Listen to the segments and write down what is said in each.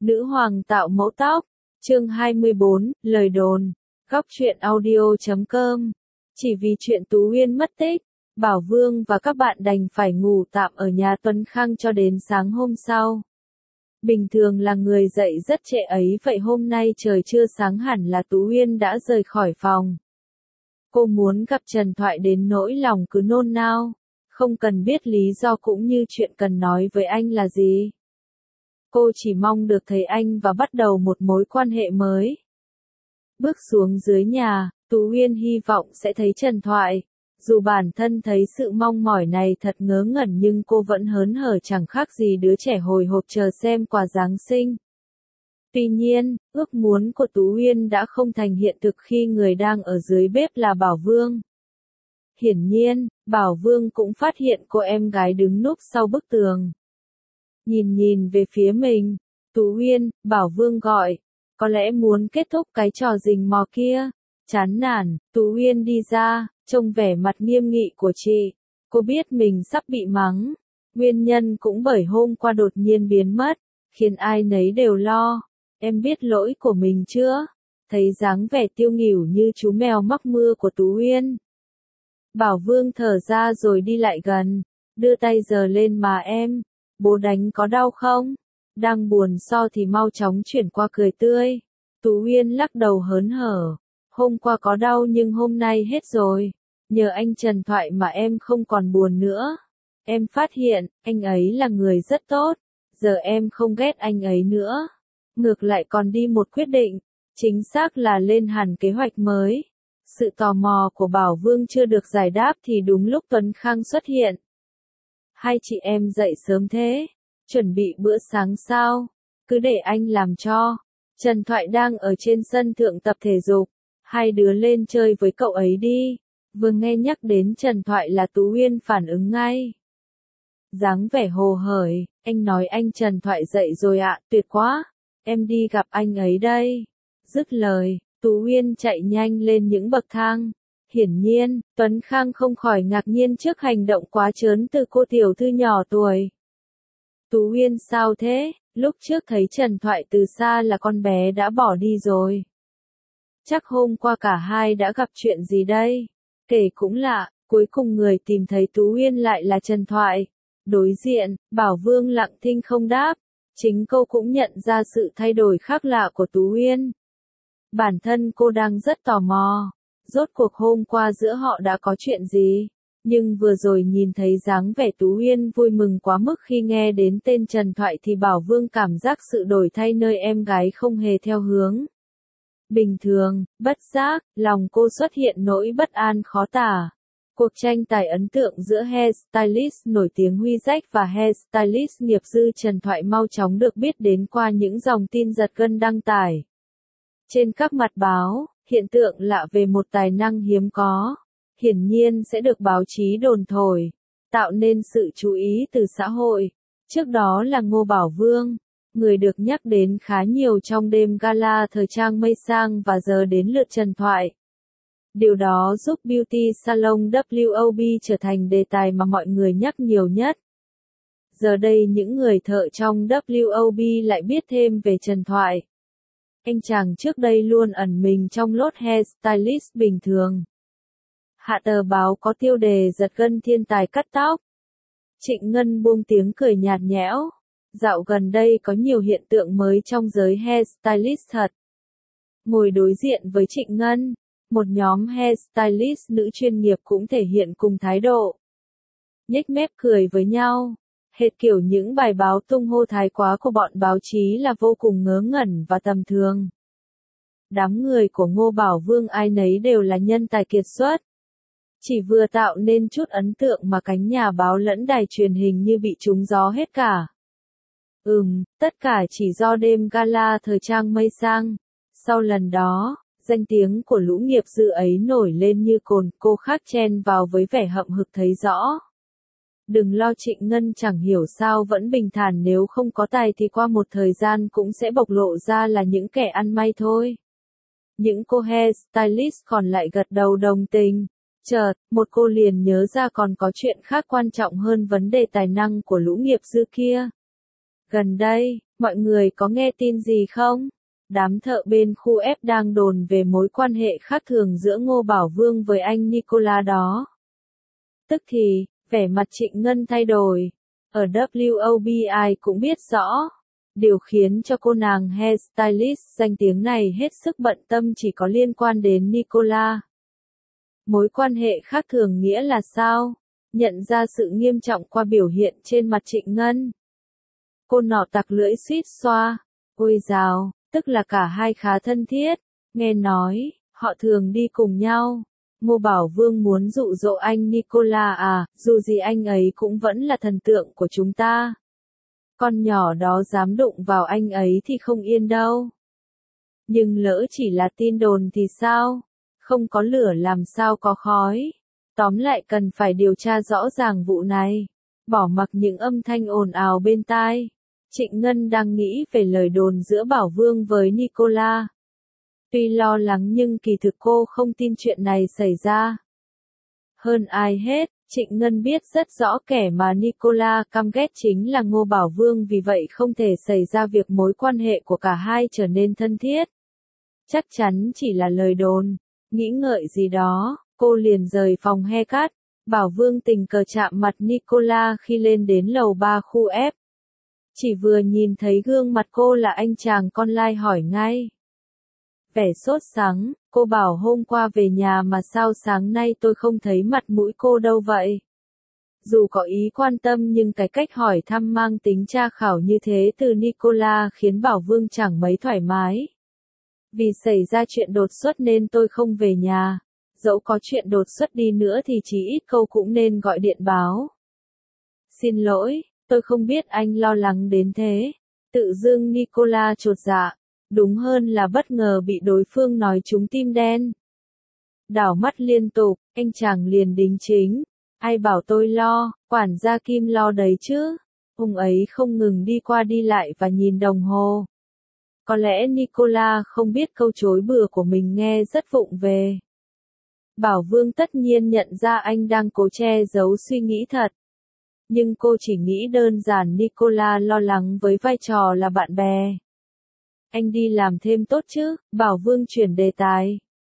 Nữ hoàng tạo mẫu tóc, chương 24, lời đồn, góc truyện audio.com. Chỉ vì chuyện Tú Uyên mất tích, Bảo Vương và các bạn đành phải ngủ tạm ở nhà Tuấn Khang cho đến sáng hôm sau. Bình thường là người dậy rất trễ ấy, vậy hôm nay trời chưa sáng hẳn là Tú Uyên đã rời khỏi phòng. Cô muốn gặp Trần Thoại đến nỗi lòng cứ nôn nao, không cần biết lý do cũng như chuyện cần nói với anh là gì. Cô chỉ mong được thấy anh và bắt đầu một mối quan hệ mới. Bước xuống dưới nhà, Tú Uyên hy vọng sẽ thấy Trần Thoại. Dù bản thân thấy sự mong mỏi này thật ngớ ngẩn nhưng cô vẫn hớn hở chẳng khác gì đứa trẻ hồi hộp chờ xem quà Giáng sinh. Tuy nhiên, ước muốn của Tú Uyên đã không thành hiện thực khi người đang ở dưới bếp là Bảo Vương. Hiển nhiên, Bảo Vương cũng phát hiện cô em gái đứng núp sau bức tường. Nhìn về phía mình, Tú Uyên, Bảo Vương gọi, có lẽ muốn kết thúc cái trò rình mò kia. Chán nản, Tú Uyên đi ra, trông vẻ mặt nghiêm nghị của chị. Cô biết mình sắp bị mắng. Nguyên nhân cũng bởi hôm qua đột nhiên biến mất, khiến ai nấy đều lo. Em biết lỗi của mình chưa? Thấy dáng vẻ tiêu nghỉu như chú mèo mắc mưa của Tú Uyên. Bảo Vương thở ra rồi đi lại gần, đưa tay giơ lên má em. Bố đánh có đau không? Đang buồn so thì mau chóng chuyển qua cười tươi. Tú Uyên lắc đầu hớn hở. Hôm qua có đau nhưng hôm nay hết rồi. Nhờ anh Trần Thoại mà em không còn buồn nữa. Em phát hiện, anh ấy là người rất tốt. Giờ em không ghét anh ấy nữa. Ngược lại còn đi một quyết định. Chính xác là lên hẳn kế hoạch mới. Sự tò mò của Bảo Vương chưa được giải đáp thì đúng lúc Tuấn Khang xuất hiện. Hai chị em dậy sớm thế, chuẩn bị bữa sáng sao? Cứ để anh làm cho. Trần Thoại đang ở trên sân thượng tập thể dục, hai đứa lên chơi với cậu ấy đi. Vừa nghe nhắc đến Trần Thoại là Tú Uyên phản ứng ngay. Dáng vẻ hồ hởi, anh nói anh Trần Thoại dậy rồi ạ, tuyệt quá, em đi gặp anh ấy đây. Dứt lời, Tú Uyên chạy nhanh lên những bậc thang. Hiển nhiên, Tuấn Khang không khỏi ngạc nhiên trước hành động quá trớn từ cô tiểu thư nhỏ tuổi. Tú Uyên sao thế? Lúc trước thấy Trần Thoại từ xa là con bé đã bỏ đi rồi. Chắc hôm qua cả hai đã gặp chuyện gì đây? Kể cũng lạ, cuối cùng người tìm thấy Tú Uyên lại là Trần Thoại. Đối diện, Bảo Vương lặng thinh không đáp. Chính cô cũng nhận ra sự thay đổi khác lạ của Tú Uyên. Bản thân cô đang rất tò mò. Rốt cuộc hôm qua giữa họ đã có chuyện gì? Nhưng vừa rồi nhìn thấy dáng vẻ Tú Uyên vui mừng quá mức khi nghe đến tên Trần Thoại thì Bảo Vương cảm giác sự đổi thay nơi em gái không hề theo hướng bình thường, bất giác, lòng cô xuất hiện nỗi bất an khó tả. Cuộc tranh tài ấn tượng giữa hairstylist nổi tiếng Huy Rách và hairstylist nghiệp dư Trần Thoại mau chóng được biết đến qua những dòng tin giật gân đăng tải trên các mặt báo. Hiện tượng lạ về một tài năng hiếm có, hiển nhiên sẽ được báo chí đồn thổi, tạo nên sự chú ý từ xã hội. Trước đó là Ngô Bảo Vương, người được nhắc đến khá nhiều trong đêm gala thời trang mây sang và giờ đến lượt Trần Thoại. Điều đó giúp beauty salon WOB trở thành đề tài mà mọi người nhắc nhiều nhất. Giờ đây những người thợ trong WOB lại biết thêm về Trần Thoại. Anh chàng trước đây luôn ẩn mình trong lốt hairstylist bình thường. Hạ tờ báo có tiêu đề giật gân thiên tài cắt tóc. Trịnh Ngân buông tiếng cười nhạt nhẽo. Dạo gần đây có nhiều hiện tượng mới trong giới hairstylist thật. Ngồi đối diện với Trịnh Ngân, một nhóm hairstylist nữ chuyên nghiệp cũng thể hiện cùng thái độ. Nhếch mép cười với nhau. Hệt kiểu những bài báo tung hô thái quá của bọn báo chí là vô cùng ngớ ngẩn và tầm thường. Đám người của Ngô Bảo Vương ai nấy đều là nhân tài kiệt xuất. Chỉ vừa tạo nên chút ấn tượng mà cánh nhà báo lẫn đài truyền hình như bị trúng gió hết cả. Tất cả chỉ do đêm gala thời trang mây sang. Sau lần đó, danh tiếng của lũ nghiệp dư ấy nổi lên như cồn, cô khác chen vào với vẻ hậm hực thấy rõ. Đừng lo, Trịnh Ngân chẳng hiểu sao vẫn bình thản, nếu không có tài thì qua một thời gian cũng sẽ bộc lộ ra là những kẻ ăn may thôi. Những cô hairstylist còn lại gật đầu đồng tình. Chợt, một cô liền nhớ ra còn có chuyện khác quan trọng hơn vấn đề tài năng của lũ nghiệp dư kia. Gần đây, mọi người có nghe tin gì không? Đám thợ bên khu F đang đồn về mối quan hệ khác thường giữa Ngô Bảo Vương với anh Nicola đó. Tức thì, vẻ mặt Trịnh Ngân thay đổi. Ở WOBI cũng biết rõ. Điều khiến cho cô nàng hairstylist danh tiếng này hết sức bận tâm chỉ có liên quan đến Nicola. Mối quan hệ khác thường nghĩa là sao? Nhận ra sự nghiêm trọng qua biểu hiện trên mặt Trịnh Ngân. Cô nọ tặc lưỡi suýt xoa. Ôi dào, tức là cả hai khá thân thiết. Nghe nói, họ thường đi cùng nhau. Ngô Bảo Vương muốn dụ dỗ anh Nicola à, dù gì anh ấy cũng vẫn là thần tượng của chúng ta. Con nhỏ đó dám đụng vào anh ấy thì không yên đâu. Nhưng lỡ chỉ là tin đồn thì sao? Không có lửa làm sao có khói. Tóm lại cần phải điều tra rõ ràng vụ này. Bỏ mặc những âm thanh ồn ào bên tai. Trịnh Ngân đang nghĩ về lời đồn giữa Bảo Vương với Nicola. Tuy lo lắng nhưng kỳ thực cô không tin chuyện này xảy ra. Hơn ai hết, Trịnh Ngân biết rất rõ kẻ mà Nicola căm ghét chính là Ngô Bảo Vương, vì vậy không thể xảy ra việc mối quan hệ của cả hai trở nên thân thiết. Chắc chắn chỉ là lời đồn. Nghĩ ngợi gì đó, cô liền rời phòng haircut. Bảo Vương tình cờ chạm mặt Nicola khi lên đến lầu 3 khu F. Chỉ vừa nhìn thấy gương mặt cô là anh chàng con lai hỏi ngay. Vẻ sốt sắng, cô bảo hôm qua về nhà mà sao sáng nay tôi không thấy mặt mũi cô đâu vậy? Dù có ý quan tâm nhưng cái cách hỏi thăm mang tính tra khảo như thế từ Nicola khiến Bảo Vương chẳng mấy thoải mái. Vì xảy ra chuyện đột xuất nên tôi không về nhà. Dẫu có chuyện đột xuất đi nữa thì chỉ ít câu cũng nên gọi điện báo. Xin lỗi, tôi không biết anh lo lắng đến thế. Tự dưng Nicola chột dạ. Đúng hơn là bất ngờ bị đối phương nói trúng tim đen. Đảo mắt liên tục, anh chàng liền đính chính. Ai bảo tôi lo, quản gia Kim lo đấy chứ. Ông ấy không ngừng đi qua đi lại và nhìn đồng hồ. Có lẽ Nicola không biết câu chối bừa của mình nghe rất vụng về. Bảo Vương tất nhiên nhận ra anh đang cố che giấu suy nghĩ thật. Nhưng cô chỉ nghĩ đơn giản Nicola lo lắng với vai trò là bạn bè. Anh đi làm thêm tốt chứ, Bảo Vương chuyển đề tài.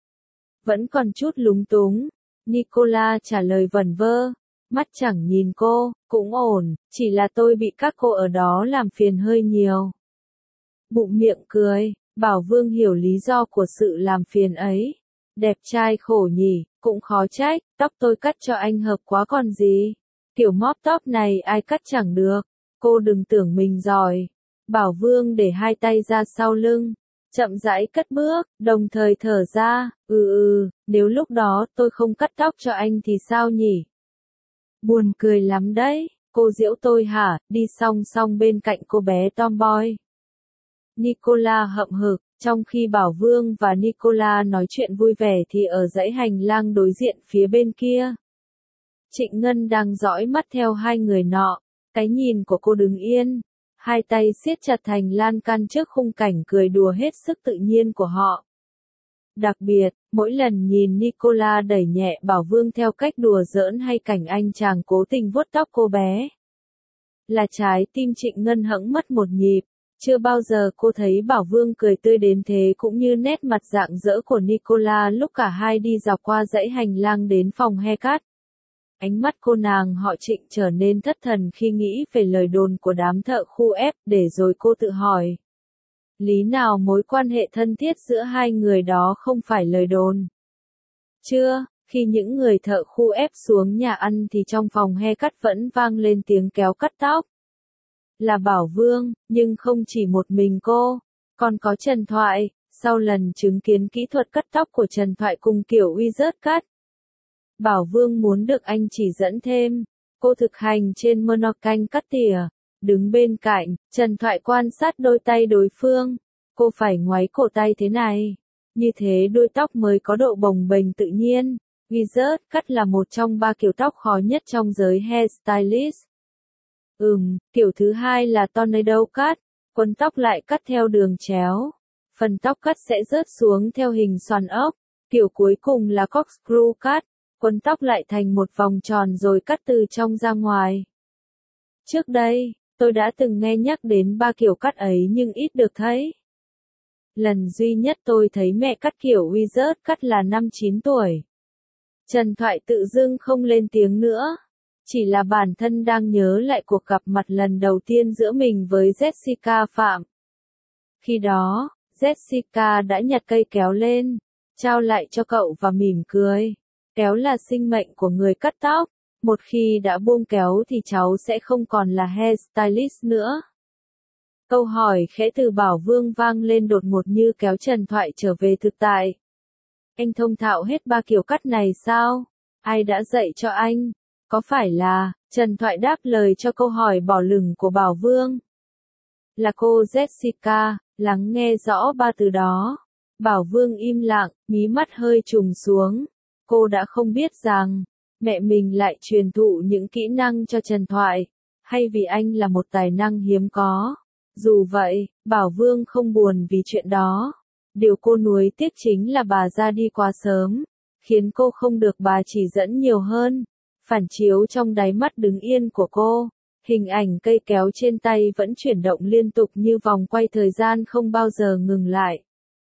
Vẫn còn chút lúng túng. Nicola trả lời vẩn vơ. Mắt chẳng nhìn cô, cũng ổn, chỉ là tôi bị các cô ở đó làm phiền hơi nhiều. Bụng miệng cười, Bảo Vương hiểu lý do của sự làm phiền ấy. Đẹp trai khổ nhỉ, cũng khó trách, tóc tôi cắt cho anh hợp quá còn gì. Kiểu móp tóc này ai cắt chẳng được. Cô đừng tưởng mình giỏi. Bảo Vương để hai tay ra sau lưng, chậm rãi cất bước, đồng thời thở ra, nếu lúc đó tôi không cắt tóc cho anh thì sao nhỉ? Buồn cười lắm đấy, cô giễu tôi hả, đi song song bên cạnh cô bé tomboy. Nicola hậm hực, trong khi Bảo Vương và Nicola nói chuyện vui vẻ thì ở dãy hành lang đối diện phía bên kia. Trịnh Ngân đang dõi mắt theo hai người nọ, cái nhìn của cô đứng yên. Hai tay siết chặt thành lan can trước khung cảnh cười đùa hết sức tự nhiên của họ. Đặc biệt, mỗi lần nhìn Nicola đẩy nhẹ Bảo Vương theo cách đùa giỡn hay cảnh anh chàng cố tình vuốt tóc cô bé, là trái tim Trịnh Ngân hẫng mất một nhịp. Chưa bao giờ cô thấy Bảo Vương cười tươi đến thế, cũng như nét mặt rạng rỡ của Nicola lúc cả hai đi dọc qua dãy hành lang đến phòng haircut. Ánh mắt cô nàng họ Trịnh trở nên thất thần khi nghĩ về lời đồn của đám thợ khu F, để rồi cô tự hỏi. Lý nào mối quan hệ thân thiết giữa hai người đó không phải lời đồn? Chưa, khi những người thợ khu F xuống nhà ăn thì trong phòng haircut vẫn vang lên tiếng kéo cắt tóc. Là Bảo Vương, nhưng không chỉ một mình cô, còn có Trần Thoại. Sau lần chứng kiến kỹ thuật cắt tóc của Trần Thoại cùng kiểu wizard cut, Bảo Vương muốn được anh chỉ dẫn thêm. Cô thực hành trên monocanh cắt tỉa. Đứng bên cạnh, Trần Thoại quan sát đôi tay đối phương. Cô phải ngoáy cổ tay thế này. Như thế đuôi tóc mới có độ bồng bềnh tự nhiên. Wizard cut là một trong 3 kiểu tóc khó nhất trong giới hairstylist. Kiểu thứ hai là tornado cut. Quấn tóc lại cắt theo đường chéo. Phần tóc cắt sẽ rớt xuống theo hình xoàn ốc. Kiểu cuối cùng là corkscrew cut. Quấn tóc lại thành một vòng tròn rồi cắt từ trong ra ngoài. Trước đây, Tôi đã từng nghe nhắc đến ba kiểu cắt ấy nhưng ít được thấy. Lần duy nhất tôi thấy mẹ cắt kiểu wizard cắt là năm 9 tuổi. Trần Thoại tự dưng không lên tiếng nữa. Chỉ là bản thân đang nhớ lại cuộc gặp mặt lần đầu tiên giữa mình với Jessica Phạm. Khi đó, Jessica đã nhặt cây kéo lên, trao lại cho cậu và mỉm cười. Kéo là sinh mệnh của người cắt tóc. Một khi đã buông kéo thì cháu sẽ không còn là hairstylist nữa. Câu hỏi khẽ từ Bảo Vương vang lên đột ngột như kéo Trần Thoại trở về thực tại. Anh thông thạo hết ba kiểu cắt này sao? Ai đã dạy cho anh? Có phải là, Trần Thoại đáp lời cho câu hỏi bỏ lửng của Bảo Vương. Là cô Jessica, lắng nghe rõ ba từ đó. Bảo Vương im lặng, mí mắt hơi trùng xuống. Cô đã không biết rằng, mẹ mình lại truyền thụ những kỹ năng cho Trần Thoại, hay vì anh là một tài năng hiếm có. Dù vậy, Bảo Vương không buồn vì chuyện đó. Điều cô nuối tiếc chính là bà ra đi quá sớm, khiến cô không được bà chỉ dẫn nhiều hơn. Phản chiếu trong đáy mắt đứng yên của cô, hình ảnh cây kéo trên tay vẫn chuyển động liên tục như vòng quay thời gian không bao giờ ngừng lại.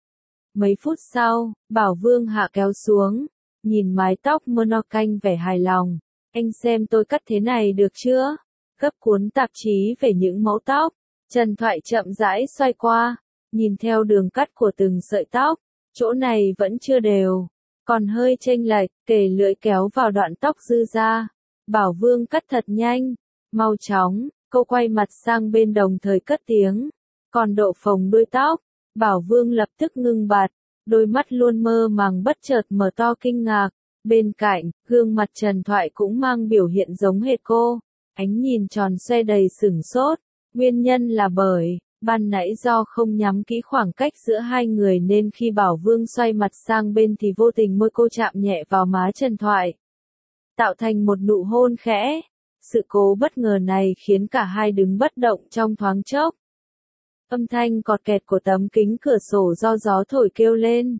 Mấy phút sau, Bảo Vương hạ kéo xuống, nhìn mái tóc monocanh vẻ hài lòng. Anh xem tôi cắt thế này được chưa? Gấp cuốn tạp chí về những mẫu tóc. Trần Thoại chậm rãi xoay qua, nhìn theo đường cắt của từng sợi tóc. Chỗ này vẫn chưa đều, còn hơi chênh lệch, kề lưỡi kéo vào đoạn tóc dư ra. Bảo Vương cắt thật nhanh, mau chóng, cô quay mặt sang bên đồng thời cất tiếng. Còn độ phồng đuôi tóc, Bảo Vương lập tức ngưng bặt, đôi mắt luôn mơ màng bất chợt mở to kinh ngạc. Bên cạnh, gương mặt Trần Thoại cũng mang biểu hiện giống hệt cô, ánh nhìn tròn xoe đầy sửng sốt. Nguyên nhân là bởi, ban nãy do không nhắm kỹ khoảng cách giữa hai người nên khi Bảo Vương xoay mặt sang bên thì vô tình môi cô chạm nhẹ vào má Trần Thoại, tạo thành một nụ hôn khẽ. Sự cố bất ngờ này khiến cả hai đứng bất động trong thoáng chốc. Âm thanh cọt kẹt của tấm kính cửa sổ do gió thổi kêu lên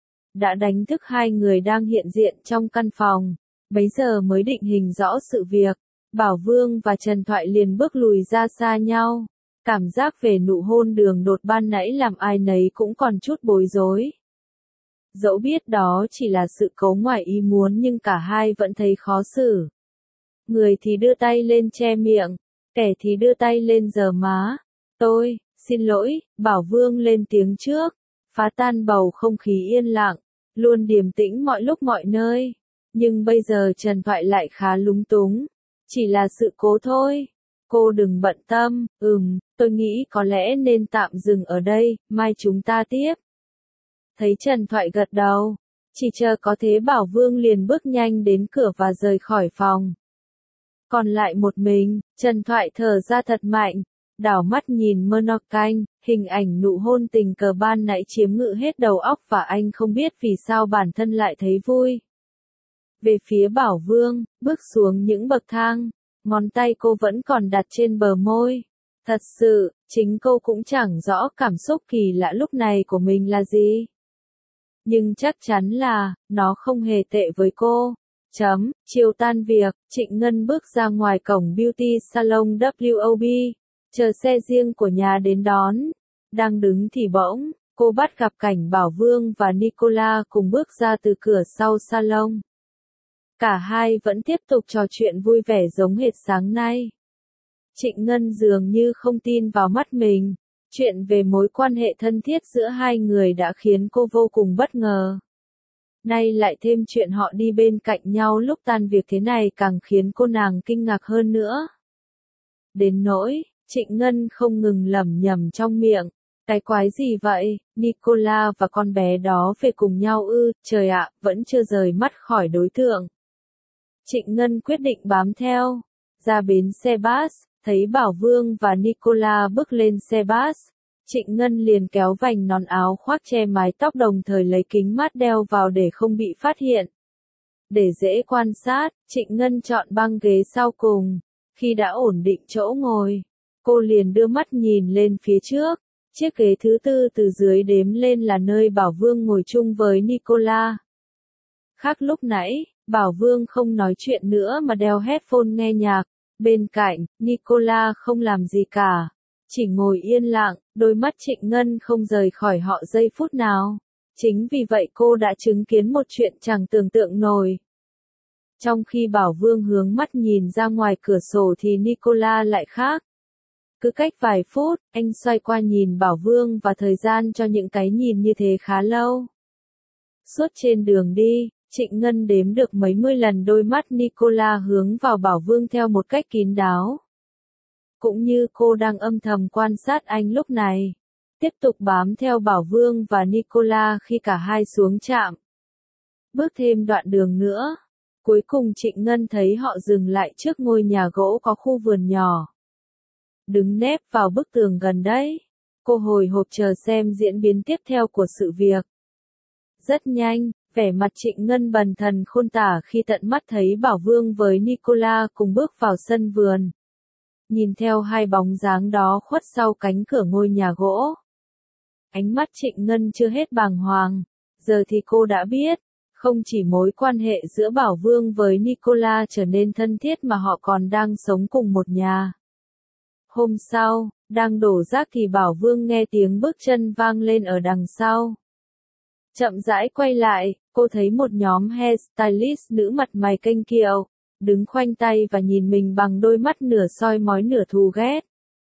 đã đánh thức hai người đang hiện diện trong căn phòng. Bấy giờ mới định hình rõ sự việc, Bảo Vương và Trần Thoại liền bước lùi ra xa nhau. Cảm giác về nụ hôn đường đột ban nãy làm ai nấy cũng còn chút bối rối. Dẫu biết đó chỉ là sự cố ngoài ý muốn nhưng cả hai vẫn thấy khó xử. Người thì đưa tay lên che miệng, kẻ thì đưa tay lên giở má. Tôi, xin lỗi, Bảo Vương lên tiếng trước, phá tan bầu không khí yên lặng, luôn điềm tĩnh mọi lúc mọi nơi. Nhưng bây giờ Trần Thoại lại khá lúng túng. Chỉ là sự cố thôi. Cô đừng bận tâm, tôi nghĩ có lẽ nên tạm dừng ở đây, mai chúng ta tiếp. Thấy Trần Thoại gật đầu, chỉ chờ có thế Bảo Vương liền bước nhanh đến cửa và rời khỏi phòng. Còn lại một mình, Trần Thoại thở ra thật mạnh, đảo mắt nhìn monocanh, hình ảnh nụ hôn tình cờ ban nãy chiếm ngự hết đầu óc và anh không biết vì sao bản thân lại thấy vui. Về phía Bảo Vương, bước xuống những bậc thang, ngón tay cô vẫn còn đặt trên bờ môi. Thật sự, chính cô cũng chẳng rõ cảm xúc kỳ lạ lúc này của mình là gì. Nhưng chắc chắn là, nó không hề tệ với cô. Chiều tan việc, Trịnh Ngân bước ra ngoài cổng beauty salon WOB, chờ xe riêng của nhà đến đón. Đang đứng thì bỗng, cô bắt gặp cảnh Bảo Vương và Nicola cùng bước ra từ cửa sau salon. Cả hai vẫn tiếp tục trò chuyện vui vẻ giống hệt sáng nay. Trịnh Ngân dường như không tin vào mắt mình. Chuyện về mối quan hệ thân thiết giữa hai người đã khiến cô vô cùng bất ngờ. Nay lại thêm chuyện họ đi bên cạnh nhau lúc tan việc thế này càng khiến cô nàng kinh ngạc hơn nữa. Đến nỗi, Trịnh Ngân không ngừng lẩm nhẩm trong miệng. Cái quái gì vậy, Nicola và con bé đó về cùng nhau ư, trời ạ, vẫn chưa rời mắt khỏi đối tượng. Trịnh Ngân quyết định bám theo. Ra bến xe bus, thấy Bảo Vương và Nicola bước lên xe bus. Trịnh Ngân liền kéo vành nón áo khoác che mái tóc đồng thời lấy kính mát đeo vào để không bị phát hiện. Để dễ quan sát, Trịnh Ngân chọn băng ghế sau cùng. Khi đã ổn định chỗ ngồi, cô liền đưa mắt nhìn lên phía trước. Chiếc ghế thứ tư từ dưới đếm lên là nơi Bảo Vương ngồi chung với Nicola. Khác lúc nãy, Bảo Vương không nói chuyện nữa mà đeo headphone nghe nhạc. Bên cạnh, Nicola không làm gì cả. Chỉ ngồi yên lặng, đôi mắt Trịnh Ngân không rời khỏi họ giây phút nào. Chính vì vậy cô đã chứng kiến một chuyện chẳng tưởng tượng nổi. Trong khi Bảo Vương hướng mắt nhìn ra ngoài cửa sổ thì Nicola lại khác. Cứ cách vài phút, anh xoay qua nhìn Bảo Vương và thời gian cho những cái nhìn như thế khá lâu. Suốt trên đường đi, Trịnh Ngân đếm được mấy mươi lần đôi mắt Nicola hướng vào Bảo Vương theo một cách kín đáo. Cũng như cô đang âm thầm quan sát anh lúc này. Tiếp tục bám theo Bảo Vương và Nicola khi cả hai xuống trạm. Bước thêm đoạn đường nữa. Cuối cùng Trịnh Ngân thấy họ dừng lại trước ngôi nhà gỗ có khu vườn nhỏ. Đứng nép vào bức tường gần đấy. Cô hồi hộp chờ xem diễn biến tiếp theo của sự việc. Rất nhanh, vẻ mặt Trịnh Ngân bần thần khôn tả khi tận mắt thấy Bảo Vương với Nicola cùng bước vào sân vườn. Nhìn theo hai bóng dáng đó khuất sau cánh cửa ngôi nhà gỗ. Ánh mắt Trịnh Ngân chưa hết bàng hoàng. Giờ thì cô đã biết. Không chỉ mối quan hệ giữa Bảo Vương với Nicola trở nên thân thiết mà họ còn đang sống cùng một nhà. Hôm sau, đang đổ rác thì Bảo Vương nghe tiếng bước chân vang lên ở đằng sau. Chậm rãi quay lại, cô thấy một nhóm hairstylist nữ mặt mày kênh kiệu, đứng khoanh tay và nhìn mình bằng đôi mắt nửa soi mói nửa thù ghét.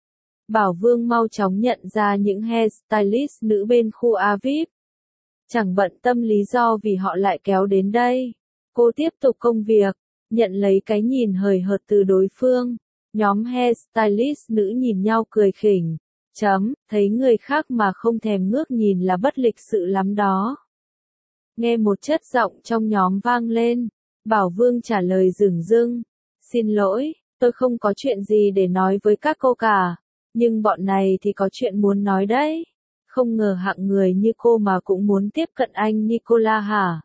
Bảo Vương mau chóng nhận ra những hairstylist nữ bên khu A VIP. Chẳng bận tâm lý do vì họ lại kéo đến đây. Cô tiếp tục công việc, nhận lấy cái nhìn hời hợt từ đối phương. Nhóm hairstylist nữ nhìn nhau cười khỉnh. Thấy người khác mà không thèm ngước nhìn là bất lịch sự lắm đó. Nghe một chất giọng trong nhóm vang lên. Bảo Vương trả lời dửng dưng. Xin lỗi, tôi không có chuyện gì để nói với các cô cả. Nhưng bọn này thì có chuyện muốn nói đấy. Không ngờ hạng người như cô mà cũng muốn tiếp cận anh Nicola hả?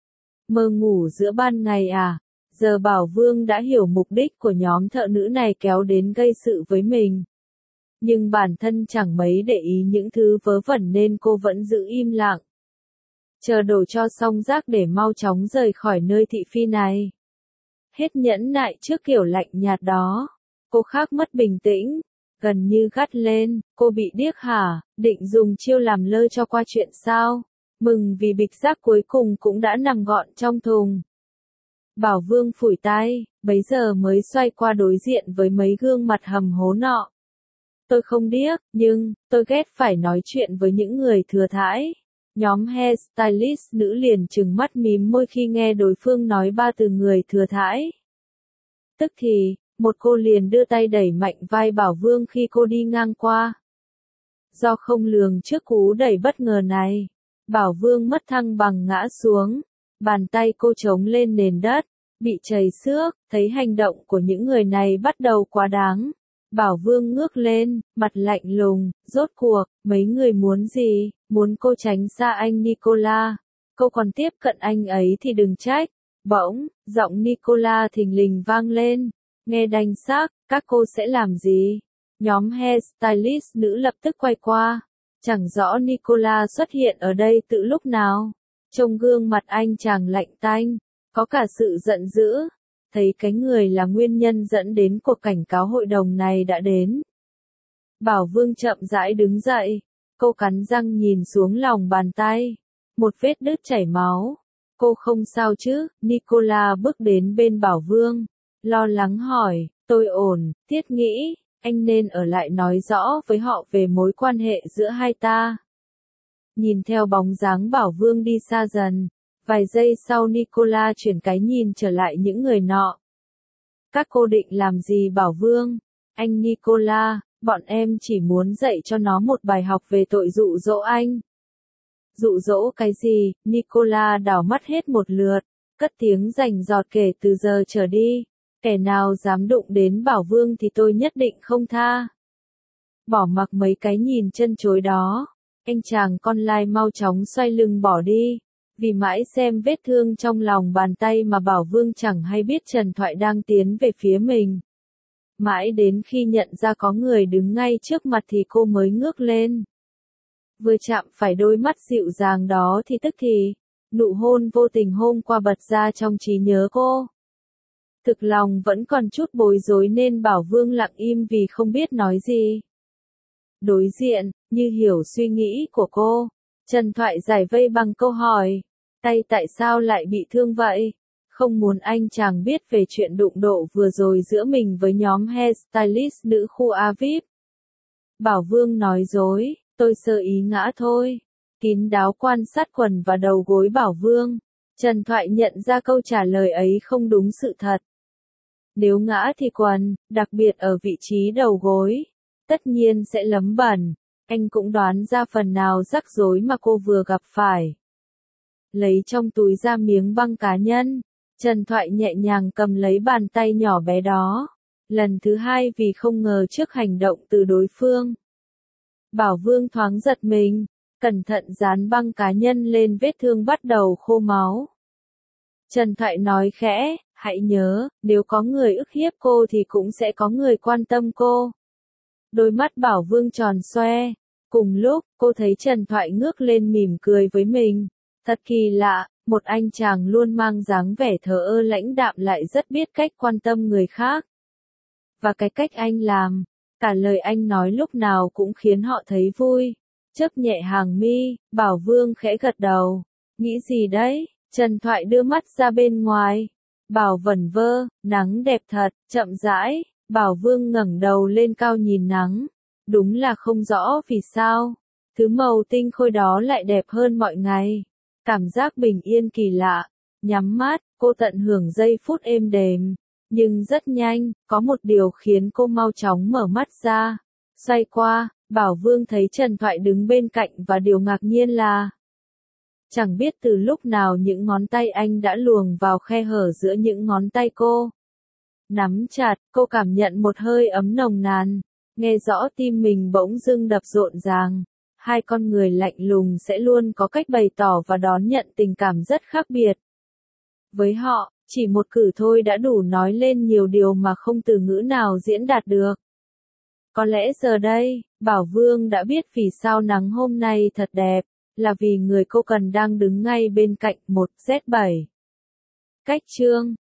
Mơ ngủ giữa ban ngày à? Giờ Bảo Vương đã hiểu mục đích của nhóm thợ nữ này kéo đến gây sự với mình. Nhưng bản thân chẳng mấy để ý những thứ vớ vẩn nên cô vẫn giữ im lặng. Chờ đổ cho xong rác để mau chóng rời khỏi nơi thị phi này. Hết nhẫn nại trước kiểu lạnh nhạt đó. Cô khác mất bình tĩnh. Gần như gắt lên, cô bị điếc hả, định dùng chiêu làm lơ cho qua chuyện sao? Mừng vì bịch rác cuối cùng cũng đã nằm gọn trong thùng. Bảo Vương phủi tay, bấy giờ mới xoay qua đối diện với mấy gương mặt hầm hố nọ. Tôi không điếc, nhưng, tôi ghét phải nói chuyện với những người thừa thãi. Nhóm hairstylist nữ liền trừng mắt mím môi khi nghe đối phương nói ba từ người thừa thãi. Tức thì, một cô liền đưa tay đẩy mạnh vai Bảo Vương khi cô đi ngang qua. Do không lường trước cú đẩy bất ngờ này, Bảo Vương mất thăng bằng ngã xuống. Bàn tay cô chống lên nền đất, bị trầy xước, thấy hành động của những người này bắt đầu quá đáng. Bảo Vương ngước lên, mặt lạnh lùng, rốt cuộc, mấy người muốn gì, muốn cô tránh xa anh Nicola. Cô còn tiếp cận anh ấy thì đừng trách. Bỗng, giọng Nicola thình lình vang lên. Nghe đanh xác, các cô sẽ làm gì? Nhóm hairstylist nữ lập tức quay qua. Chẳng rõ Nicola xuất hiện ở đây từ lúc nào. Trông gương mặt anh chàng lạnh tanh, có cả sự giận dữ. Thấy cái người là nguyên nhân dẫn đến cuộc cảnh cáo hội đồng này đã đến. Bảo Vương chậm rãi đứng dậy. Cô cắn răng nhìn xuống lòng bàn tay. Một vết đứt chảy máu. Cô không sao chứ? Nicola bước đến bên Bảo Vương. Lo lắng hỏi, tôi ổn, Thiết nghĩ, anh nên ở lại nói rõ với họ về mối quan hệ giữa hai ta. Nhìn theo bóng dáng Bảo Vương đi xa dần, vài giây sau Nicola chuyển cái nhìn trở lại những người nọ. Các cô định làm gì Bảo Vương? Anh Nicola, bọn em chỉ muốn dạy cho nó một bài học về tội dụ dỗ anh. Dụ dỗ cái gì? Nicola đảo mắt hết một lượt, cất tiếng rành rọt kể từ giờ trở đi. Kẻ nào dám đụng đến Bảo Vương thì tôi nhất định không tha. Bỏ mặc mấy cái nhìn chân chối đó, anh chàng con lai mau chóng xoay lưng bỏ đi. Vì mãi xem vết thương trong lòng bàn tay mà Bảo Vương chẳng hay biết Trần Thoại đang tiến về phía mình. Mãi đến khi nhận ra có người đứng ngay trước mặt thì cô mới ngước lên. Vừa chạm phải đôi mắt dịu dàng đó thì tức thì, nụ hôn vô tình hôm qua bật ra trong trí nhớ cô. Thực lòng vẫn còn chút bối rối nên Bảo Vương lặng im vì không biết nói gì. Đối diện, như hiểu suy nghĩ của cô, Trần Thoại giải vây bằng câu hỏi. Tay tại sao lại bị thương vậy? Không muốn anh chàng biết về chuyện đụng độ vừa rồi giữa mình với nhóm hairstylist nữ khu Aviv. Bảo Vương nói dối, tôi sơ ý ngã thôi. Kín đáo quan sát quần và đầu gối Bảo Vương. Trần Thoại nhận ra câu trả lời ấy không đúng sự thật. Nếu ngã thì quần, đặc biệt ở vị trí đầu gối, tất nhiên sẽ lấm bẩn. Anh cũng đoán ra phần nào rắc rối mà cô vừa gặp phải. Lấy trong túi ra miếng băng cá nhân, Trần Thoại nhẹ nhàng cầm lấy bàn tay nhỏ bé đó. Lần thứ hai vì không ngờ trước hành động từ đối phương. Bảo Vương thoáng giật mình, cẩn thận dán băng cá nhân lên vết thương bắt đầu khô máu. Trần Thoại nói khẽ, hãy nhớ, nếu có người ức hiếp cô thì cũng sẽ có người quan tâm cô. Đôi mắt Bảo Vương tròn xoe. Cùng lúc, cô thấy Trần Thoại ngước lên mỉm cười với mình. Thật kỳ lạ, một anh chàng luôn mang dáng vẻ thờ ơ lãnh đạm lại rất biết cách quan tâm người khác. Và cái cách anh làm, cả lời anh nói lúc nào cũng khiến họ thấy vui. Chớp nhẹ hàng mi, Bảo Vương khẽ gật đầu. Nghĩ gì đấy? Trần Thoại đưa mắt ra bên ngoài. Bảo vẩn vơ, nắng đẹp thật, chậm rãi. Bảo Vương ngẩng đầu lên cao nhìn nắng. Đúng là không rõ vì sao. Thứ màu tinh khôi đó lại đẹp hơn mọi ngày. Cảm giác bình yên kỳ lạ. Nhắm mắt, cô tận hưởng giây phút êm đềm. Nhưng rất nhanh, có một điều khiến cô mau chóng mở mắt ra. Xoay qua, Bảo Vương thấy Trần Thoại đứng bên cạnh và điều ngạc nhiên là chẳng biết từ lúc nào những ngón tay anh đã luồn vào khe hở giữa những ngón tay cô. Nắm chặt, cô cảm nhận một hơi ấm nồng nàn, nghe rõ tim mình bỗng dưng đập rộn ràng. Hai con người lạnh lùng sẽ luôn có cách bày tỏ và đón nhận tình cảm rất khác biệt. Với họ, chỉ một cử thôi đã đủ nói lên nhiều điều mà không từ ngữ nào diễn đạt được. Có lẽ giờ đây, Bảo Vương đã biết vì sao nắng hôm nay thật đẹp, là vì người cô cần đang đứng ngay bên cạnh. 1Z7. Cách chương